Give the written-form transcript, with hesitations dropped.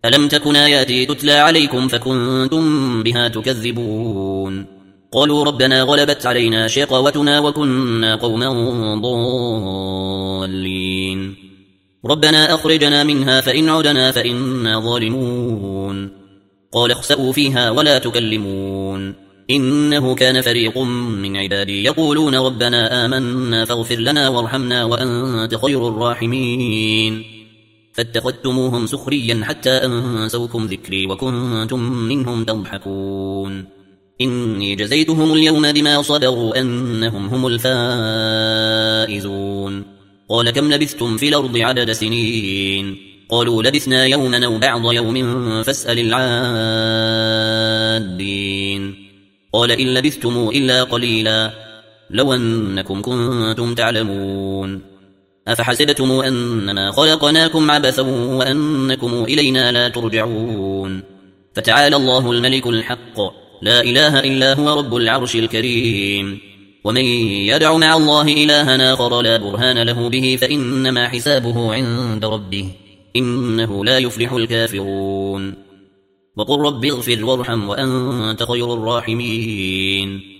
ألم تكن آياتي تتلى عليكم فكنتم بها تكذبون قالوا ربنا غلبت علينا شقوتنا وكنا قوما ضالين ربنا أخرجنا منها فإن عدنا فإنا ظالمون قال اخسئوا فيها ولا تكلمون إنه كان فريق من عبادي يقولون ربنا آمنا فاغفر لنا وارحمنا وأنت خير الراحمين فاتخذتموهم سخريا حتى أنسوكم ذكري وكنتم منهم تضحكون إني جزيتهم اليوم بما صبروا أنهم هم الفائزون قال كم لبثتم في الأرض عدد سنين قالوا لبثنا يوما أو بعض يوم فاسأل العادين قال إن لبثتم إلا قليلا لو أنكم كنتم تعلمون أفحسبتم أنما خلقناكم عبثا وأنكم إلينا لا ترجعون فتعالى الله الملك الحق لا إله إلا هو رب العرش الكريم ومن يدع مع الله إلها آخر لا برهان له به فإنما حسابه عند ربه إنه لا يفلح الكافرون وقل رب اغفر وارحم وأنت خير الراحمين